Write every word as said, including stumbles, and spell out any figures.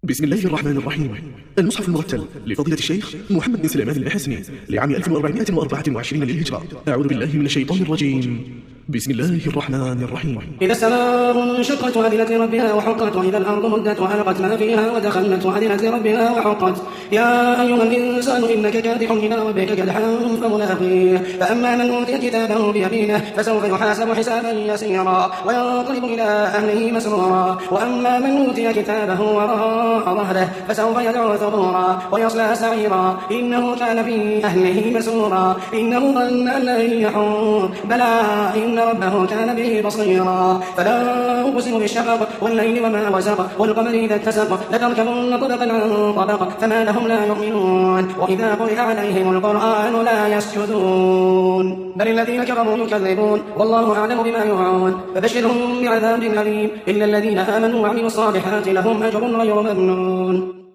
بسم الله الرحمن الرحيم. المصحف المرتل لفضيلة الشيخ محمد بن سليمان الحسني لعام ألف وأربعمائة وأربعة وعشرين للهجرة. أعوذ بالله من الشيطان الرجيم. بسم الله الرحمن الرحيم. إذا السماء انشقت وأذنت لربها وحقت، وإذا الأرض مدت وألقت ما فيها ودخلت وأذنت لربها وحقت. يا أيها الإنسان إنك كادح إلى ربك كدحا فملاقيه، فأما من أوتي كتابه بيمينه فسوف يحاسب حسابا يسيرا وينقلب إلى أهله مسرورا، وأما من أوتي كتابه وراء ظهره فسوف يدعو ثبورا ويصلى سعيرا، إنه كان في أهله مسرورا، إنه ظن أن لن يحور، بلى إن ربه كان به بصيرا. فلا أقسم بالشفق والليل وما وسق والقمر إذا اتسق، لتركبن طبقا عن طبق فما لهم لا يؤمنون، وإذا قرئ عليهم القرآن لا يسجدون، بل الذين كفروا يكذبون والله أعلم بما يوعون. فبشرهم بعذاب أليم إلا الذين آمنوا وعملوا الصالحات لهم أجر غير ممنون.